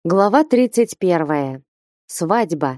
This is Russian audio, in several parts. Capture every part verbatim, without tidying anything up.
Глава тридцать первая. Свадьба.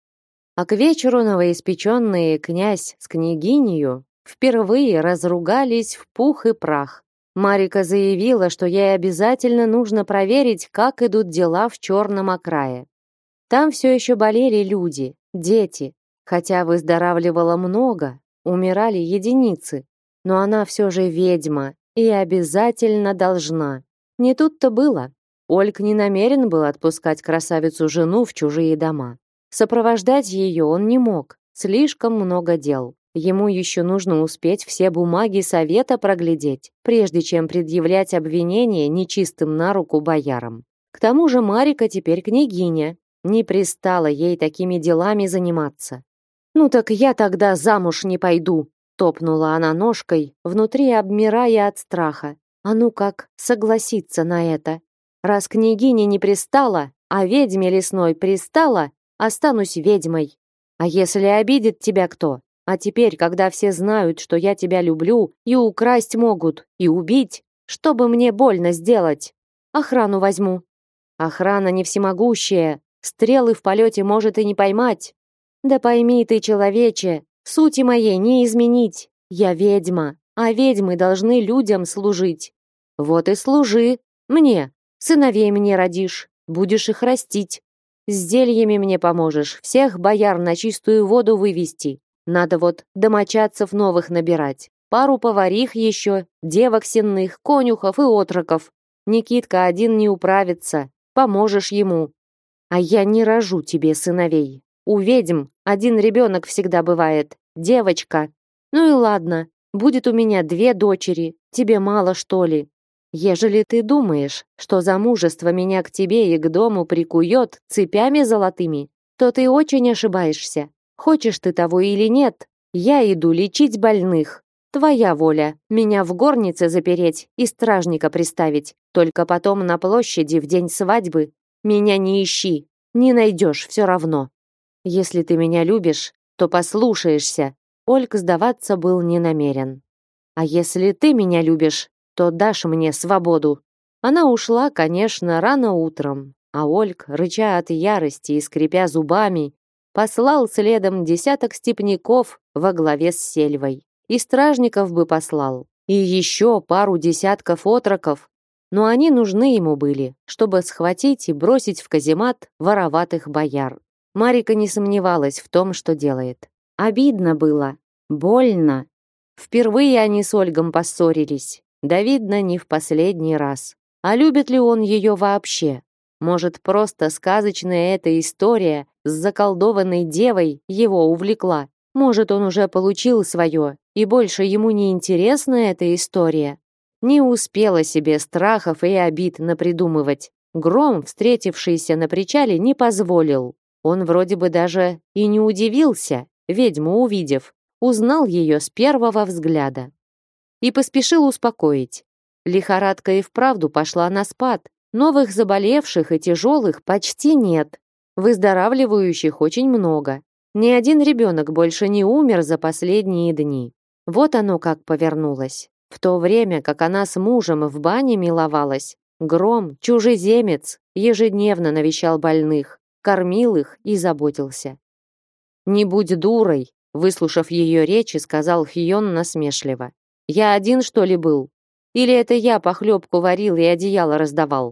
А к вечеру новоиспеченные князь с княгинею впервые разругались в пух и прах. Марика заявила, что ей обязательно нужно проверить, как идут дела в Черном окрае. Там все еще болели люди, дети, хотя выздоравливало много, умирали единицы, но она все же ведьма и обязательно должна. Не тут-то было. Ольг не намерен был отпускать красавицу-жену в чужие дома. Сопровождать ее он не мог, слишком много дел. Ему еще нужно успеть все бумаги совета проглядеть, прежде чем предъявлять обвинения нечистым на руку боярам. К тому же Марика теперь княгиня, не пристало ей такими делами заниматься. «Ну так я тогда замуж не пойду», топнула она ножкой, внутри обмирая от страха. А ну как согласиться на это? Раз княгине не пристала, а ведьме лесной пристала, останусь ведьмой. А если обидит тебя кто? А теперь, когда все знают, что я тебя люблю, и украсть могут, и убить, чтобы мне больно сделать? Охрану возьму. Охрана не всемогущая, стрелы в полете может и не поймать. Да пойми ты, человече, сути моей не изменить. Я ведьма, а ведьмы должны людям служить. Вот и служи мне. Сыновей мне родишь, будешь их растить. С зельями мне поможешь, всех бояр на чистую воду вывести. Надо вот домочадцев новых набирать. Пару поварих еще, девок сенных, конюхов и отроков. Никитка один не управится, поможешь ему. А я не рожу тебе сыновей. У ведьм один ребенок всегда бывает, девочка. Ну и ладно, будет у меня две дочери, тебе мало что ли? Ежели ты думаешь, что замужество меня к тебе и к дому прикует цепями золотыми, то ты очень ошибаешься. Хочешь ты того или нет, я иду лечить больных. Твоя воля меня в горнице запереть и стражника приставить. Только потом на площади в день свадьбы меня не ищи, не найдешь все равно. Если ты меня любишь, то послушаешься. Ольг сдаваться был не намерен. А если ты меня любишь, то дашь мне свободу. Она ушла, конечно, рано утром, а Ольг, рыча от ярости и скрипя зубами, послал следом десяток степняков во главе с сельвой. И стражников бы послал, и еще пару десятков отроков, но они нужны ему были, чтобы схватить и бросить в каземат вороватых бояр. Марика не сомневалась в том, что делает. Обидно было, больно. Впервые они с Ольгом поссорились. Да видно, не в последний раз. А любит ли он ее вообще? Может, просто сказочная эта история с заколдованной девой его увлекла? Может, он уже получил свое, и больше ему не интересна эта история? Не успела себе страхов и обид напридумывать. Гром, встретившийся на причале, не позволил. Он вроде бы даже и не удивился, ведьму увидев. Узнал ее с первого взгляда. И поспешил успокоить. Лихорадка и вправду пошла на спад. Новых заболевших и тяжелых почти нет. Выздоравливающих очень много. Ни один ребенок больше не умер за последние дни. Вот оно как повернулось. В то время, как она с мужем в бане миловалась, Гром, чужеземец, ежедневно навещал больных, кормил их и заботился. «Не будь дурой», выслушав ее речи, сказал Хион насмешливо. «Я один, что ли, был? Или это я похлебку варил и одеяло раздавал?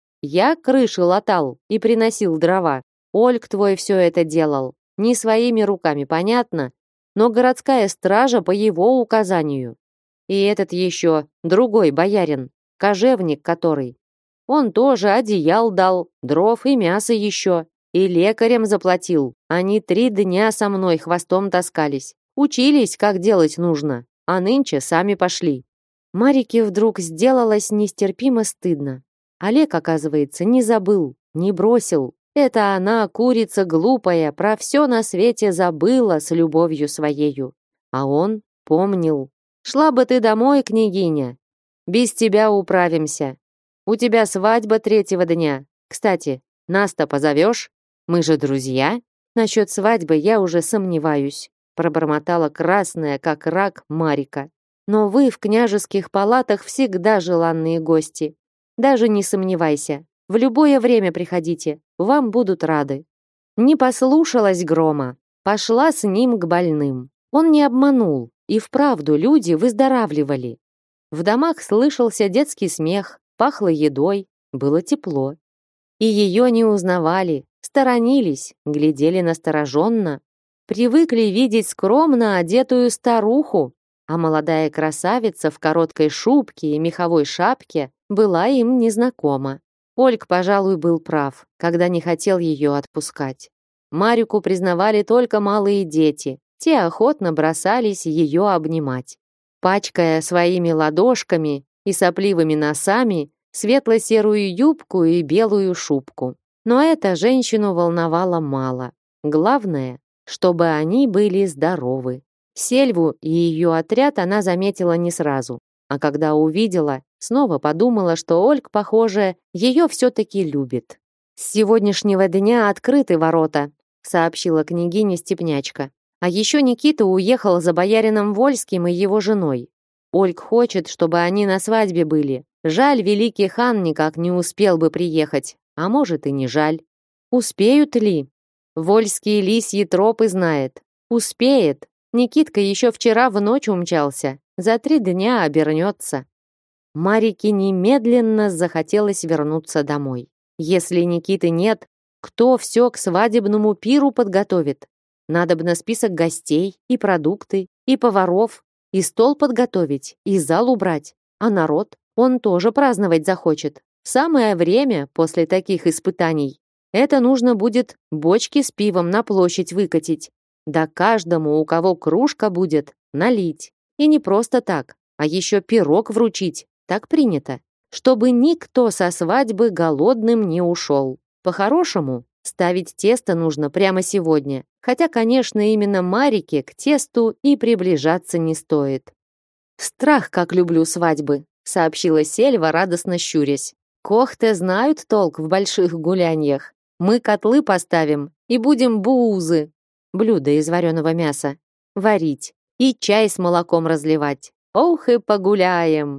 Я крыши латал и приносил дрова. Ольг твой все это делал. Не своими руками, понятно? Но городская стража по его указанию. И этот еще другой боярин, кожевник который. Он тоже одеял дал, дров и мясо еще. И лекарям заплатил. Они три дня со мной хвостом таскались. Учились, как делать нужно. А нынче сами пошли». Марике вдруг сделалось нестерпимо стыдно. Олег, оказывается, не забыл, не бросил. Это она, курица глупая, про все на свете забыла с любовью своею. А он помнил. «Шла бы ты домой, княгиня. Без тебя управимся. У тебя свадьба третьего дня. Кстати, нас-то позовешь? Мы же друзья». «Насчет свадьбы я уже сомневаюсь», пробормотала красная, как рак, Марика. «Но вы в княжеских палатах всегда желанные гости. Даже не сомневайся. В любое время приходите, вам будут рады». Не послушалась Грома, пошла с ним к больным. Он не обманул, и вправду люди выздоравливали. В домах слышался детский смех, пахло едой, было тепло. И ее не узнавали, сторонились, глядели настороженно, привыкли видеть скромно одетую старуху, а молодая красавица в короткой шубке и меховой шапке была им незнакома. Ольг, пожалуй, был прав, когда не хотел ее отпускать. Марику признавали только малые дети, те охотно бросались ее обнимать. Пачкая своими ладошками и сопливыми носами светло-серую юбку и белую шубку. Но это женщину волновало мало. Главное, чтобы они были здоровы. Сельву и ее отряд она заметила не сразу, а когда увидела, снова подумала, что Ольг, похоже, ее все-таки любит. «С сегодняшнего дня открыты ворота», сообщила княгиня Степнячка. «А еще Никита уехал за боярином Вольским и его женой. Ольг хочет, чтобы они на свадьбе были. Жаль, великий хан никак не успел бы приехать, а может и не жаль. Успеют ли? Вольские лисьи тропы знает. Успеет. Никитка еще вчера в ночь умчался. За три дня обернется». Марике немедленно захотелось вернуться домой. Если Никиты нет, кто все к свадебному пиру подготовит? Надобно список гостей, и продукты, и поваров, и стол подготовить, и зал убрать. А народ, он тоже праздновать захочет. Самое время после таких испытаний. Это нужно будет бочки с пивом на площадь выкатить. Да каждому, у кого кружка будет, налить. И не просто так, а еще пирог вручить. Так принято. Чтобы никто со свадьбы голодным не ушел. По-хорошему, ставить тесто нужно прямо сегодня. Хотя, конечно, именно Марике к тесту и приближаться не стоит. «Страх, как люблю свадьбы», — сообщила Сельва, радостно щурясь. «Кохты знают толк в больших гуляньях. Мы котлы поставим и будем буузы, блюдо из вареного мяса, варить и чай с молоком разливать. Ох и погуляем!»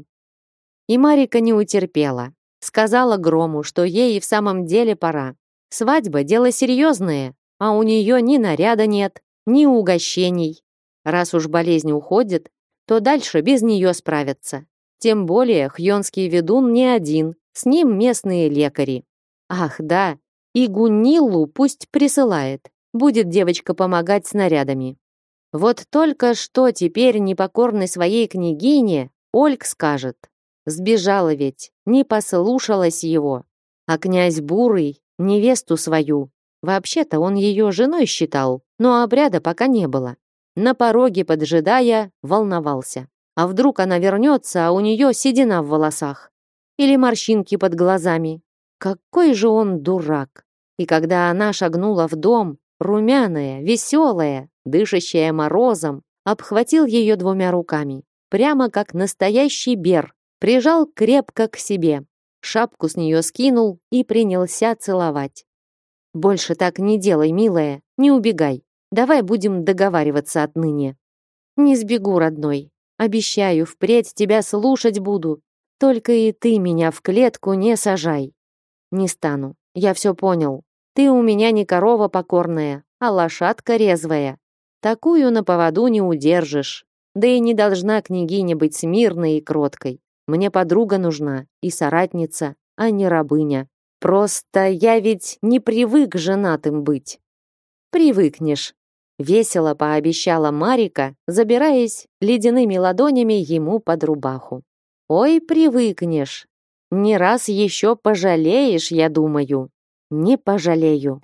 И Марика не утерпела. Сказала Грому, что ей и в самом деле пора. Свадьба — дело серьезное, а у нее ни наряда нет, ни угощений. Раз уж болезнь уходит, то дальше без нее справятся. Тем более хьонский ведун не один, с ним местные лекари. Ах, да, и Гуниллу пусть присылает, будет девочка помогать с нарядами. Вот только что теперь непокорной своей княгине Ольг скажет. Сбежала ведь, не послушалась его. А князь Бурый невесту свою. Вообще-то он ее женой считал, но обряда пока не было. На пороге, поджидая, волновался. А вдруг она вернется, а у нее седина в волосах? Или морщинки под глазами? Какой же он дурак! И когда она шагнула в дом, румяная, веселая, дышащая морозом, обхватил ее двумя руками, прямо как настоящий бер, прижал крепко к себе, шапку с нее скинул и принялся целовать. «Больше так не делай, милая, не убегай. Давай будем договариваться отныне». «Не сбегу, родной. Обещаю, впредь тебя слушать буду. Только и ты меня в клетку не сажай». «Не стану. Я все понял. Ты у меня не корова покорная, а лошадка резвая. Такую на поводу не удержишь. Да и не должна княгиня быть смирной и кроткой. Мне подруга нужна и соратница, а не рабыня. Просто я ведь не привык женатым быть». «Привыкнешь», — весело пообещала Марика, забираясь ледяными ладонями ему под рубаху. «Ой, привыкнешь. Не раз еще пожалеешь, я думаю». «Не пожалею».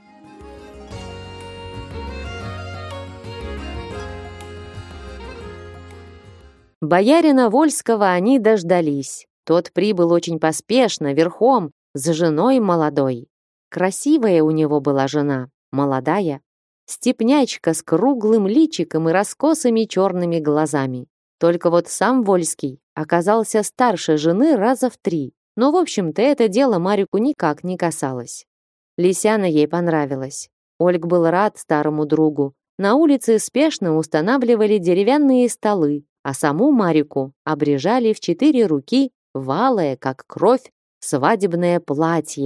Боярина Вольского они дождались. Тот прибыл очень поспешно, верхом, с женой молодой. Красивая у него была жена, молодая. Степнячка с круглым личиком и раскосыми черными глазами. Только вот сам Вольский оказался старше жены раза в три. Но, в общем-то, это дело Марику никак не касалось. Лисяна ей понравилась. Ольг был рад старому другу. На улице спешно устанавливали деревянные столы, а саму Марику обрежали в четыре руки в алое, как кровь, свадебное платье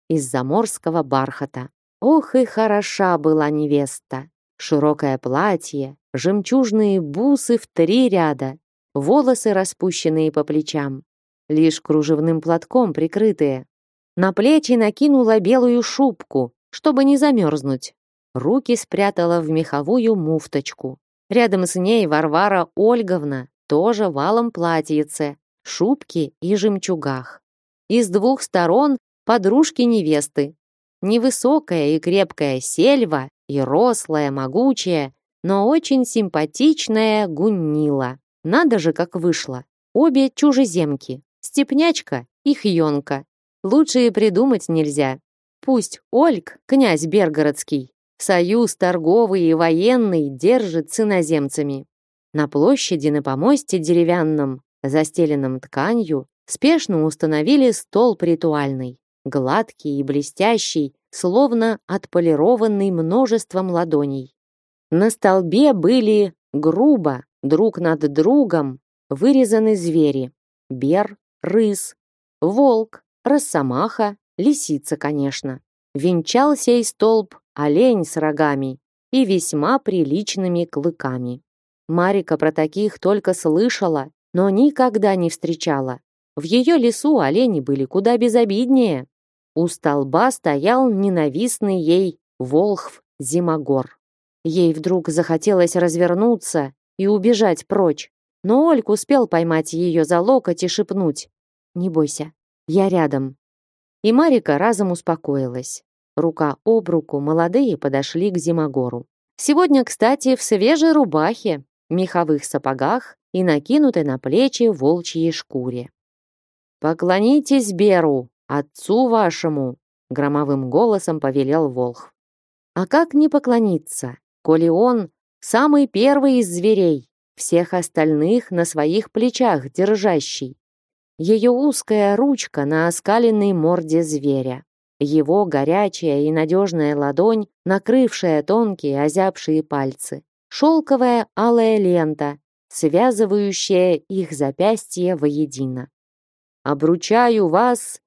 из заморского бархата. Ох и хороша была невеста! Широкое платье, жемчужные бусы в три ряда, волосы распущенные по плечам, лишь кружевным платком прикрытые. На плечи накинула белую шубку, чтобы не замерзнуть. Руки спрятала в меховую муфточку. Рядом с ней Варвара Ольговна, тоже в алом платьице, шубке и жемчугах. И с двух сторон подружки невесты. Невысокая и крепкая Сельва и рослая, могучая, но очень симпатичная Гуннила. Надо же, как вышло. Обе чужеземки, степнячка и хьонка. Лучше и придумать нельзя. Пусть Ольг, князь Белгородский, союз торговый и военный держит с иноземцами. На площади на помосте деревянном, застеленном тканью, спешно установили столб ритуальный, гладкий и блестящий, словно отполированный множеством ладоней. На столбе были грубо, друг над другом, вырезаны звери: бер, рысь, волк, росомаха, лисица, конечно. Венчал сей столб олень с рогами и весьма приличными клыками. Марика про таких только слышала, но никогда не встречала. В ее лесу олени были куда безобиднее. У столба стоял ненавистный ей волхв Зимогор. Ей вдруг захотелось развернуться и убежать прочь, но Ольг успел поймать ее за локоть и шепнуть: «Не бойся, я рядом». И Марика разом успокоилась. Рука об руку молодые подошли к Зимогору. Сегодня, кстати, в свежей рубахе, меховых сапогах и накинутой на плечи волчьей шкуре. «Поклонитесь Беру, отцу вашему!» громовым голосом повелел волхв. А как не поклониться, коли он самый первый из зверей, всех остальных на своих плечах держащий? Ее узкая ручка на оскаленной морде зверя, его горячая и надежная ладонь, накрывшая тонкие озябшие пальцы, шелковая алая лента, связывающая их запястья воедино. «Обручаю вас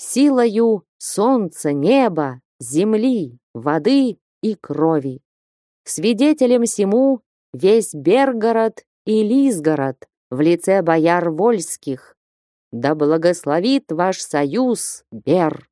силою солнца, неба, земли, воды и крови. Свидетелем сему весь Бергород и Лизгород в лице бояр вольских. Да благословит ваш союз, Бер!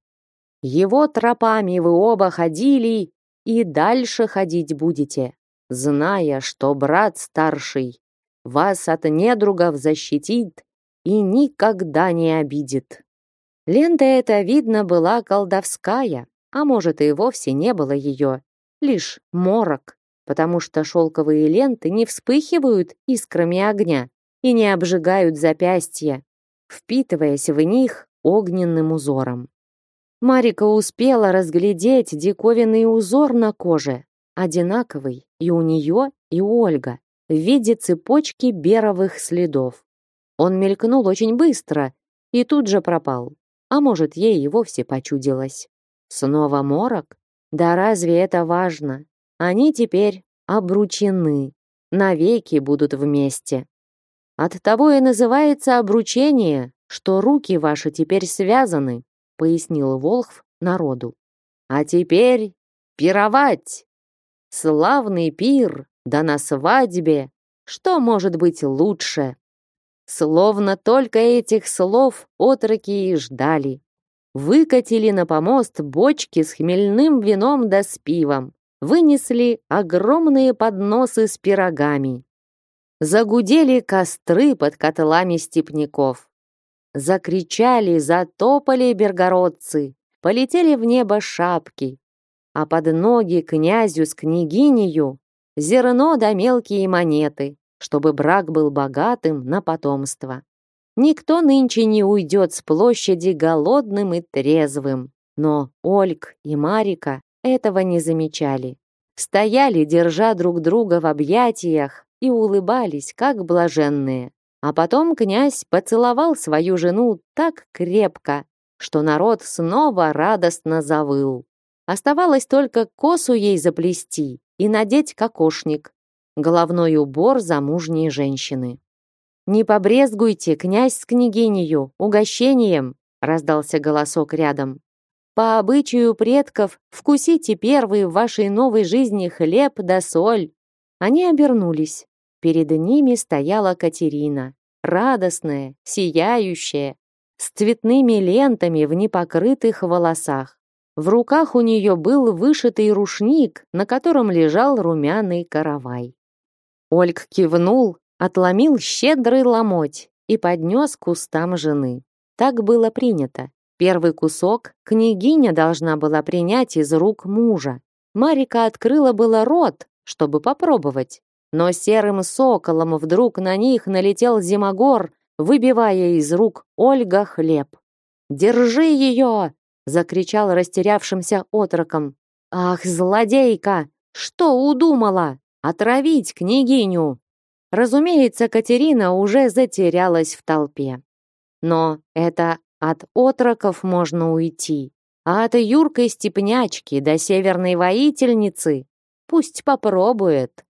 Его тропами вы оба ходили и дальше ходить будете, зная, что брат старший вас от недругов защитит и никогда не обидит». Лента эта, видно, была колдовская, а может, и вовсе не было ее, лишь морок, потому что шелковые ленты не вспыхивают искрами огня и не обжигают запястья, впитываясь в них огненным узором. Марика успела разглядеть диковинный узор на коже, одинаковый и у нее, и у Ольга, в виде цепочки беровых следов. Он мелькнул очень быстро и тут же пропал. А может, ей и вовсе почудилось. Снова морок? Да разве это важно? Они теперь обручены, навеки будут вместе. Оттого и называется обручение, что руки ваши теперь связаны, пояснил волхв народу. А теперь пировать! Славный пир, да на свадьбе! Что может быть лучше? Словно только этих слов отроки и ждали. Выкатили на помост бочки с хмельным вином да с пивом. Вынесли огромные подносы с пирогами. Загудели костры под котлами степняков. Закричали, затопали бергородцы, полетели в небо шапки, а под ноги князю с княгинею зерно да мелкие монеты, чтобы брак был богатым на потомство. Никто нынче не уйдет с площади голодным и трезвым, но Ольг и Марика этого не замечали. Стояли, держа друг друга в объятиях, и улыбались, как блаженные. А потом князь поцеловал свою жену так крепко, что народ снова радостно завыл. Оставалось только косу ей заплести и надеть кокошник, головной убор замужней женщины. «Не побрезгуйте, князь с княгинею, угощением!» раздался голосок рядом. По обычаю предков вкусите первый в вашей новой жизни хлеб да соль». Они обернулись. Перед ними стояла Катерина, радостная, сияющая, с цветными лентами в непокрытых волосах. В руках у нее был вышитый рушник, на котором лежал румяный каравай. Ольг кивнул, отломил щедрый ломоть и поднес к устам жены. Так было принято. Первый кусок княгиня должна была принять из рук мужа. Марика открыла было рот, чтобы попробовать, но серым соколом вдруг на них налетел Зимогор, выбивая из рук Ольга хлеб. «Держи ее!» — закричал растерявшимся отроком. «Ах, злодейка! Что удумала? Отравить княгиню!» Разумеется, Катерина уже затерялась в толпе. Но это от отроков можно уйти, а от юркой степнячки до северной воительницы пусть попробует.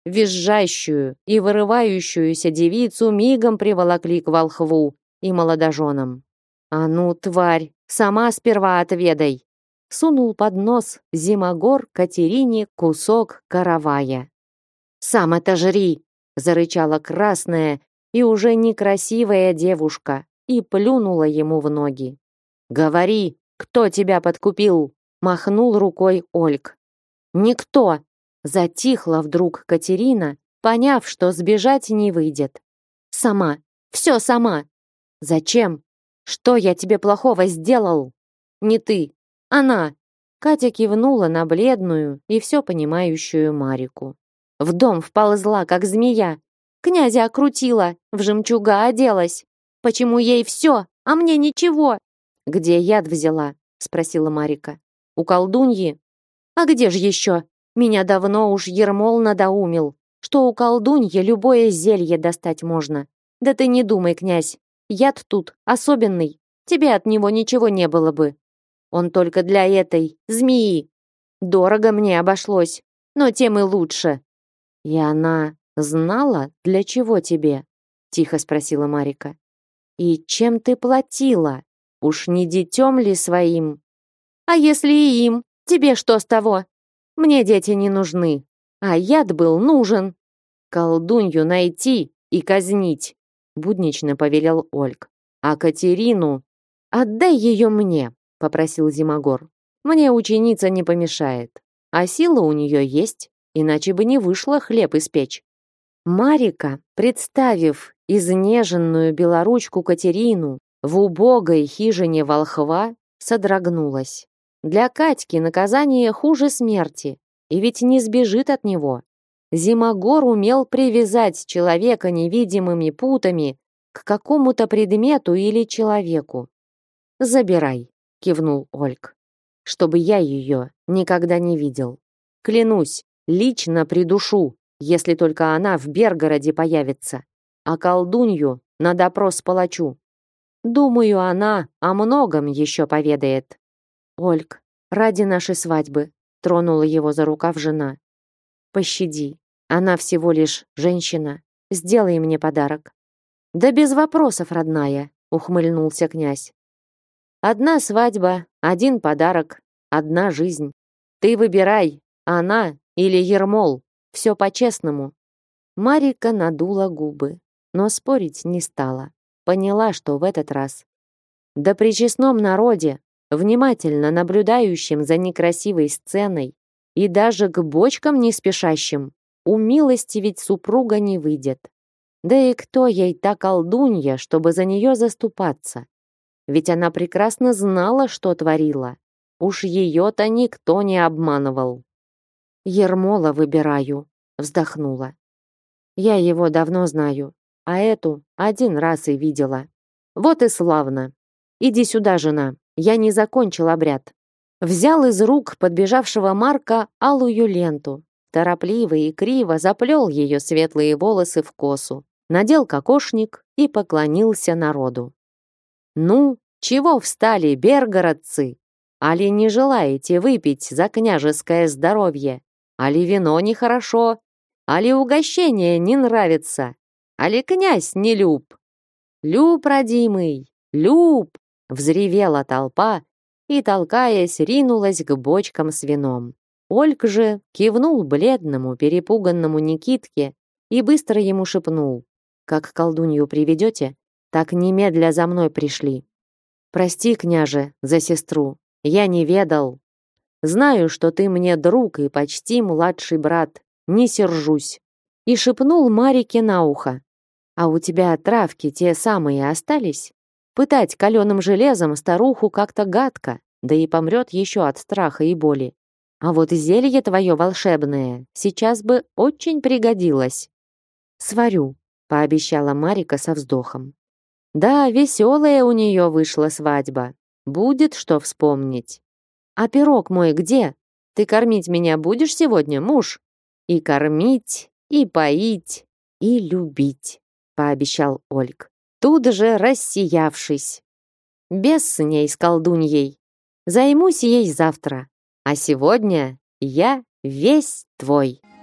Визжащую и вырывающуюся девицу мигом приволокли к волхву и молодоженам. «А ну, тварь, сама сперва отведай!» Сунул под нос Зимогор Катерине кусок каравая. «Сам это жри!» — зарычала красная и уже некрасивая девушка и плюнула ему в ноги. «Говори, кто тебя подкупил?» — махнул рукой Ольг. «Никто!» — затихла вдруг Катерина, поняв, что сбежать не выйдет. «Сама! Все сама!» «Зачем? Что я тебе плохого сделал?» «Не ты, она!» Катя кивнула на бледную и все понимающую Марику. «В дом вползла, как змея. Князя окрутила, в жемчуга оделась. Почему ей все, а мне ничего?» «Где яд взяла?» — спросила Марика. «У колдуньи?» «А где же еще? Меня давно уж Ермол надоумил, что у колдуньи любое зелье достать можно. Да ты не думай, князь, яд тут особенный, тебе от него ничего не было бы. Он только для этой змеи. Дорого мне обошлось, но тем и лучше». «И она знала, для чего тебе?» — тихо спросила Марика. «И чем ты платила? Уж не детем ли своим?» «А если и им? Тебе что с того? Мне дети не нужны, а яд был нужен. Колдунью найти и казнить», — буднично повелел Ольг. «А Катерину отдай ее мне», — попросил Зимогор. «Мне ученица не помешает, а сила у нее есть, иначе бы не вышло хлеб испечь». Марика, представив изнеженную белоручку Катерину в убогой хижине волхва, содрогнулась. Для Катьки наказание хуже смерти, и ведь не сбежит от него. Зимогор умел привязать человека невидимыми путами к какому-то предмету или человеку. «Забирай», — кивнул Ольг, — «чтобы я ее никогда не видел. Клянусь, лично придушу, если только она в Бергороде появится, а колдунью на допрос палачу. Думаю, она о многом еще поведает». «Ольг, ради нашей свадьбы», — тронула его за рукав жена. «Пощади, она всего лишь женщина. Сделай мне подарок». «Да без вопросов, родная», — ухмыльнулся князь. «Одна свадьба, один подарок, одна жизнь. Ты выбирай, она или Ермол. Все по-честному». Марика надула губы, но спорить не стала. Поняла, что в этот раз. Да при честном народе, внимательно наблюдающим за некрасивой сценой и даже к бочкам не спешащим, умилостивить супруга не выйдет. Да и кто ей та колдунья, чтобы за нее заступаться? Ведь она прекрасно знала, что творила. Уж ее-то никто не обманывал. «Ермола выбираю», — вздохнула. «Я его давно знаю, а эту один раз и видела. Вот и славно. Иди сюда, жена, я не закончил обряд». Взял из рук подбежавшего Марка алую ленту, торопливо и криво заплел ее светлые волосы в косу, надел кокошник и поклонился народу. «Ну, чего встали, бергородцы? Али не желаете выпить за княжеское здоровье? Али вино нехорошо? Али угощение не нравится? Али князь не люб?» «Люб, родимый, люб!» — взревела толпа, и, толкаясь, ринулась к бочкам с вином. Ольг же кивнул бледному, перепуганному Никитке и быстро ему шепнул: «Как колдунью приведете, так немедля за мной пришли. Прости, княже, за сестру, я не ведал. Знаю, что ты мне друг и почти младший брат, не сержусь». И шепнул Марике на ухо: «А у тебя травки те самые остались? Пытать каленым железом старуху как-то гадко, да и помрет еще от страха и боли. А вот зелье твое волшебное сейчас бы очень пригодилось». «Сварю», — пообещала Марика со вздохом. Да, веселая у нее вышла свадьба. Будет что вспомнить. «А пирог мой где? Ты кормить меня будешь сегодня, муж?» «И кормить, и поить, и любить», — пообещал Ольг, тут же рассиявшись. «Бес с ней, с колдуньей. Займусь ей завтра. А сегодня я весь твой».